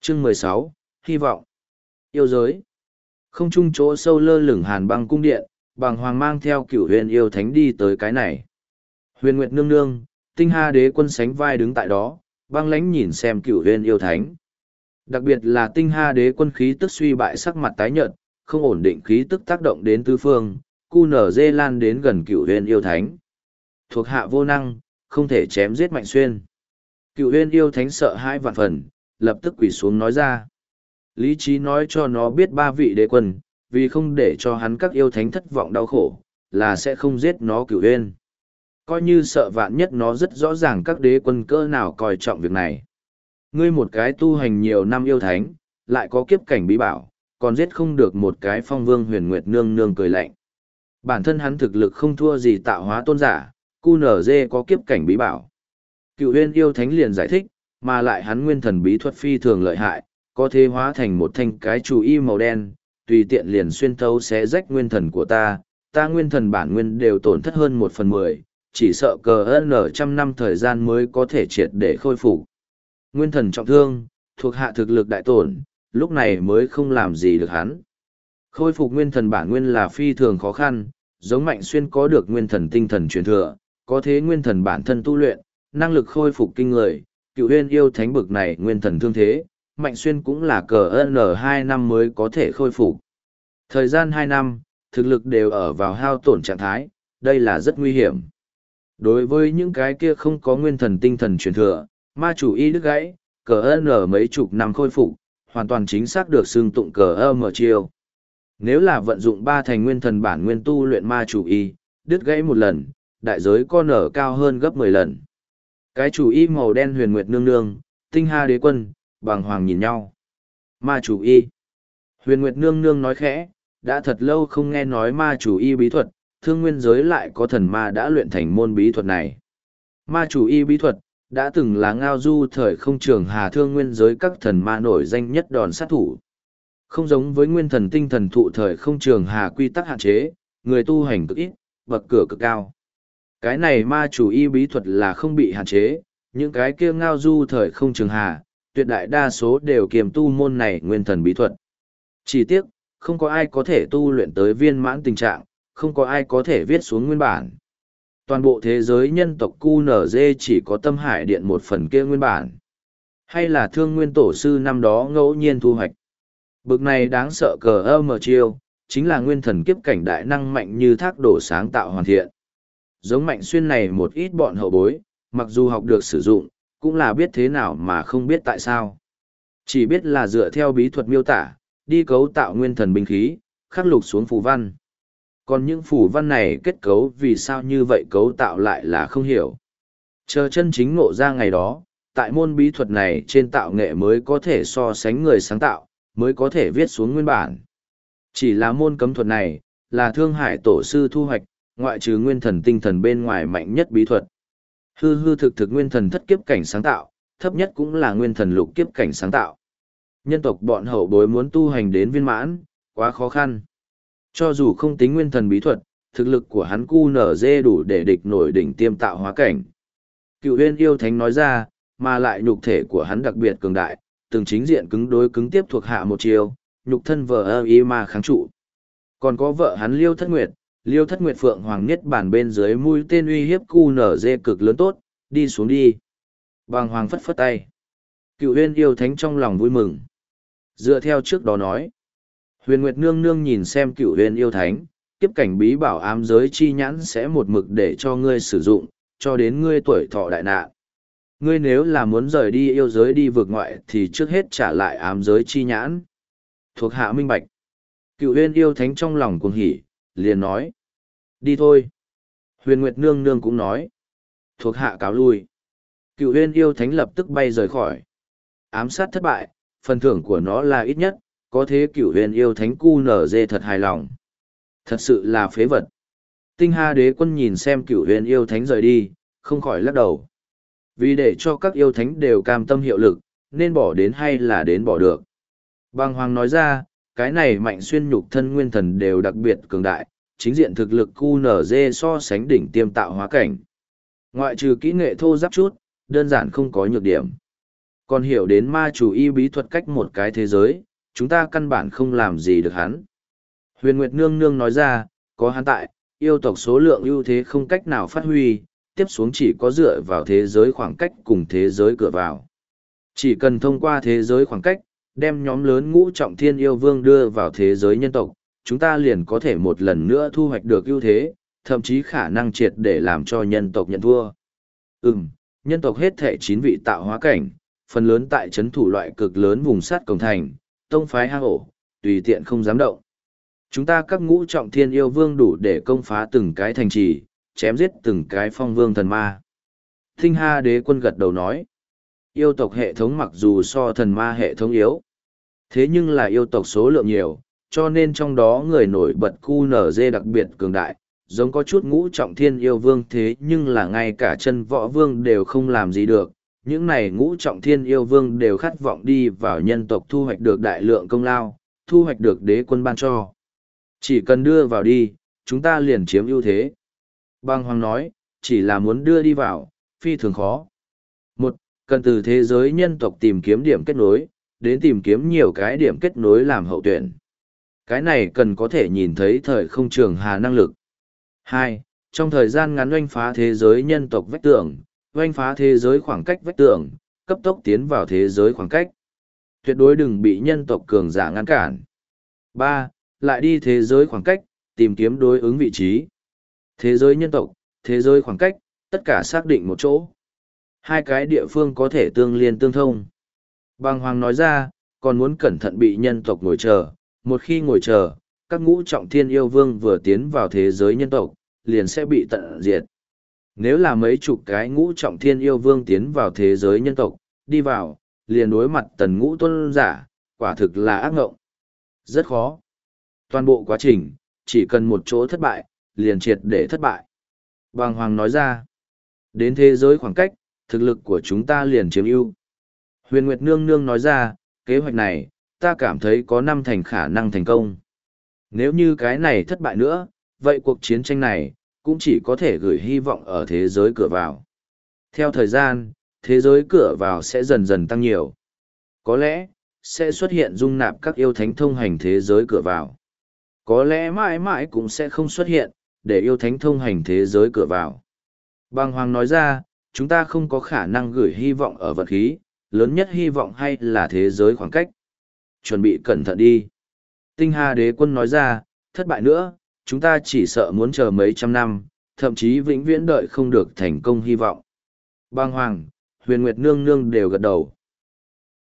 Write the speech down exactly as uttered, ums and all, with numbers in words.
Chương mười sáu, hy vọng. Yêu giới. Không trung chỗ sâu lơ lửng hàn băng cung điện, bàng hoàng mang theo cửu huyền yêu thánh đi tới cái này. Huyền Nguyệt nương nương, tinh ha đế quân sánh vai đứng tại đó, băng lãnh nhìn xem cửu huyền yêu thánh. Đặc biệt là tinh ha đế quân khí tức suy bại sắc mặt tái nhợt, không ổn định khí tức tác động đến tứ phương, cu nở dê lan đến gần cửu huyền yêu thánh. Thuộc hạ vô năng, không thể chém giết Mạnh Xuyên. Cửu huyền yêu thánh sợ hãi vạn phần, lập tức quỳ xuống nói ra. Lý trí nói cho nó biết ba vị đế quân, vì không để cho hắn các yêu thánh thất vọng đau khổ, là sẽ không giết nó cửu huyền. Coi như sợ vạn nhất nó rất rõ ràng các đế quân cỡ nào coi trọng việc này. Ngươi một cái tu hành nhiều năm yêu thánh, lại có kiếp cảnh bí bảo, còn giết không được một cái phong vương huyền nguyệt nương nương cười lạnh. Bản thân hắn thực lực không thua gì tạo hóa tôn giả, cu nở dê có kiếp cảnh bí bảo. Cựu huyền yêu thánh liền giải thích, mà lại hắn nguyên thần bí thuật phi thường lợi hại, có thể hóa thành một thanh cái chủ y màu đen, tùy tiện liền xuyên thấu xé rách nguyên thần của ta, ta nguyên thần bản nguyên đều tổn thất hơn một phần mười, chỉ sợ cờ n trăm năm thời gian mới có thể triệt để khôi phục. Nguyên thần trọng thương, thuộc hạ thực lực đại tổn, lúc này mới không làm gì được hắn. Khôi phục nguyên thần bản nguyên là phi thường khó khăn, giống Mạnh Xuyên có được nguyên thần tinh thần truyền thừa, có thế nguyên thần bản thân tu luyện, năng lực khôi phục kinh người, cựu huyền yêu thánh bực này nguyên thần thương thế, Mạnh Xuyên cũng là cờ n hai năm mới có thể khôi phục. Thời gian hai năm, thực lực đều ở vào hao tổn trạng thái, đây là rất nguy hiểm. Đối với những cái kia không có nguyên thần tinh thần truyền thừa, ma chủ y đứt gãy, cờ n mấy chục năm khôi phục, hoàn toàn chính xác được xưng tụng cờ m chiêu. Nếu là vận dụng ba thành nguyên thần bản nguyên tu luyện ma chủ y, đứt gãy một lần, đại giới con nở cao hơn gấp mười lần. Cái chủ y màu đen huyền nguyệt nương nương, tinh ha đế quân, bàng hoàng nhìn nhau. Ma chủ y. Huyền nguyệt nương nương nói khẽ, đã thật lâu không nghe nói ma chủ y bí thuật, thương nguyên giới lại có thần ma đã luyện thành môn bí thuật này. Ma chủ y bí thuật, đã từng là ngao du thời không trường hà thương nguyên giới các thần ma nổi danh nhất đòn sát thủ. Không giống với nguyên thần tinh thần thụ thời không trường hà quy tắc hạn chế, người tu hành cực ít, bậc cửa cực cao. Cái này ma chủ y bí thuật là không bị hạn chế, những cái kia ngao du thời không trường hà, tuyệt đại đa số đều kiềm tu môn này nguyên thần bí thuật. Chỉ tiếc, không có ai có thể tu luyện tới viên mãn tình trạng, không có ai có thể viết xuống nguyên bản. Toàn bộ thế giới nhân tộc cu nở dê chỉ có tâm hải điện một phần kia nguyên bản. Hay là thương nguyên tổ sư năm đó ngẫu nhiên thu hoạch. Bực này đáng sợ cờ âm ở chiêu, chính là nguyên thần kiếp cảnh đại năng mạnh như thác đổ sáng tạo hoàn thiện. Giống Mạnh Xuyên này một ít bọn hậu bối, mặc dù học được sử dụng, cũng là biết thế nào mà không biết tại sao. Chỉ biết là dựa theo bí thuật miêu tả, đi cấu tạo nguyên thần binh khí, khắc lục xuống phù văn. Còn những phù văn này kết cấu vì sao như vậy cấu tạo lại là không hiểu. Chờ chân chính ngộ ra ngày đó, tại môn bí thuật này trên tạo nghệ mới có thể so sánh người sáng tạo, mới có thể viết xuống nguyên bản. Chỉ là môn cấm thuật này, là Thương Hải tổ sư thu hoạch, ngoại trừ nguyên thần tinh thần bên ngoài mạnh nhất bí thuật. Hư hư thực thực nguyên thần thất kiếp cảnh sáng tạo, thấp nhất cũng là nguyên thần lục kiếp cảnh sáng tạo. Nhân tộc bọn hậu bối muốn tu hành đến viên mãn, quá khó khăn. Cho dù không tính nguyên thần bí thuật, thực lực của hắn cu nở dê đủ để địch nổi đỉnh tiêm tạo hóa cảnh. Cựu huyên yêu thánh nói ra, mà lại nhục thể của hắn đặc biệt cường đại, từng chính diện cứng đối cứng tiếp thuộc hạ một chiều, nhục thân vờ ơ y mà kháng trụ. Còn có vợ hắn Liêu Thất Nguyệt, Liêu Thất Nguyệt Phượng Hoàng Niết Bàn bên dưới mũi tên uy hiếp cu nở dê cực lớn tốt, đi xuống đi. Bàng Hoàng phất phất tay. Cựu huyên yêu thánh trong lòng vui mừng. Dựa theo trước đó nói, Huyền Nguyệt Nương Nương nhìn xem cựu huyền yêu thánh, kiếp cảnh bí bảo ám giới chi nhãn sẽ một mực để cho ngươi sử dụng, cho đến ngươi tuổi thọ đại nạn. Ngươi nếu là muốn rời đi yêu giới đi vượt ngoại thì trước hết trả lại ám giới chi nhãn. Thuộc hạ minh bạch. Cựu huyền yêu thánh trong lòng cuồng hỉ, liền nói. Đi thôi. Huyền Nguyệt Nương Nương cũng nói. Thuộc hạ cáo lui. Cựu huyền yêu thánh lập tức bay rời khỏi. Ám sát thất bại, phần thưởng của nó là ít nhất, có thế cửu huyền yêu thánh cu nở dê thật hài lòng. Thật sự là phế vật. Tinh ha đế quân nhìn xem cửu huyền yêu thánh rời đi, không khỏi lắc đầu. Vì để cho các yêu thánh đều cam tâm hiệu lực, nên bỏ đến hay là đến bỏ được. Bàng Hoàng nói ra, cái này Mạnh Xuyên nhục thân nguyên thần đều đặc biệt cường đại, chính diện thực lực cu nở dê so sánh đỉnh tiêm tạo hóa cảnh. Ngoại trừ kỹ nghệ thô giáp chút, đơn giản không có nhược điểm. Còn hiểu đến ma chủ y bí thuật cách một cái thế giới, chúng ta căn bản không làm gì được hắn. Huyền Nguyệt Nương Nương nói ra, có hắn tại, yêu tộc số lượng ưu thế không cách nào phát huy, tiếp xuống chỉ có dựa vào thế giới khoảng cách cùng thế giới cửa vào. Chỉ cần thông qua thế giới khoảng cách, đem nhóm lớn ngũ trọng thiên yêu vương đưa vào thế giới nhân tộc, chúng ta liền có thể một lần nữa thu hoạch được ưu thế, thậm chí khả năng triệt để làm cho nhân tộc nhận thua. Ừm, nhân tộc hết thể chín vị tạo hóa cảnh, phần lớn tại chấn thủ loại cực lớn vùng sát cổng thành, tông phái hang ổ, tùy tiện không dám động. Chúng ta các ngũ trọng thiên yêu vương đủ để công phá từng cái thành trì, chém giết từng cái phong vương thần ma. Tinh Ha Đế Quân gật đầu nói, yêu tộc hệ thống mặc dù so thần ma hệ thống yếu, thế nhưng là yêu tộc số lượng nhiều, cho nên trong đó người nổi bật cu nở dê đặc biệt cường đại, giống có chút ngũ trọng thiên yêu vương thế nhưng là ngay cả chân võ vương đều không làm gì được. Những này ngũ trọng thiên yêu vương đều khát vọng đi vào nhân tộc thu hoạch được đại lượng công lao, thu hoạch được đế quân ban cho. Chỉ cần đưa vào đi, chúng ta liền chiếm ưu thế. Băng Hoàng nói, chỉ là muốn đưa đi vào, phi thường khó. Một, cần từ thế giới nhân tộc tìm kiếm điểm kết nối, đến tìm kiếm nhiều cái điểm kết nối làm hậu tuyển. Cái này cần có thể nhìn thấy thời không trường hà năng lực. Hai, trong thời gian ngắn oanh phá thế giới nhân tộc vách tường, oanh phá thế giới khoảng cách vách tường, cấp tốc tiến vào thế giới khoảng cách. Tuyệt đối đừng bị nhân tộc cường giả ngăn cản. Ba, lại đi thế giới khoảng cách, tìm kiếm đối ứng vị trí. Thế giới nhân tộc, thế giới khoảng cách, tất cả xác định một chỗ. Hai cái địa phương có thể tương liên tương thông. Bàng Hoàng nói ra, còn muốn cẩn thận bị nhân tộc ngồi chờ. Một khi ngồi chờ, các ngũ trọng thiên yêu vương vừa tiến vào thế giới nhân tộc, liền sẽ bị tận diệt. Nếu là mấy chục cái ngũ trọng thiên yêu vương tiến vào thế giới nhân tộc, đi vào, liền đối mặt tần ngũ tôn giả, quả thực là ác ngộng. Rất khó. Toàn bộ quá trình, chỉ cần một chỗ thất bại, liền triệt để thất bại. Bàng Hoàng nói ra, đến thế giới khoảng cách, thực lực của chúng ta liền chiếm ưu. Huyền Nguyệt Nương Nương nói ra, kế hoạch này, ta cảm thấy có năm thành khả năng thành công. Nếu như cái này thất bại nữa, vậy cuộc chiến tranh này, cũng chỉ có thể gửi hy vọng ở thế giới cửa vào. Theo thời gian, thế giới cửa vào sẽ dần dần tăng nhiều. Có lẽ, sẽ xuất hiện dung nạp các yêu thánh thông hành thế giới cửa vào. Có lẽ mãi mãi cũng sẽ không xuất hiện, để yêu thánh thông hành thế giới cửa vào. Bàng Hoàng nói ra, chúng ta không có khả năng gửi hy vọng ở vật khí, lớn nhất hy vọng hay là thế giới khoảng cách. Chuẩn bị cẩn thận đi. Tinh Hà Đế Quân nói ra, thất bại nữa, chúng ta chỉ sợ muốn chờ mấy trăm năm, thậm chí vĩnh viễn đợi không được thành công hy vọng. Bàng Hoàng, Huyền Nguyệt Nương Nương đều gật đầu.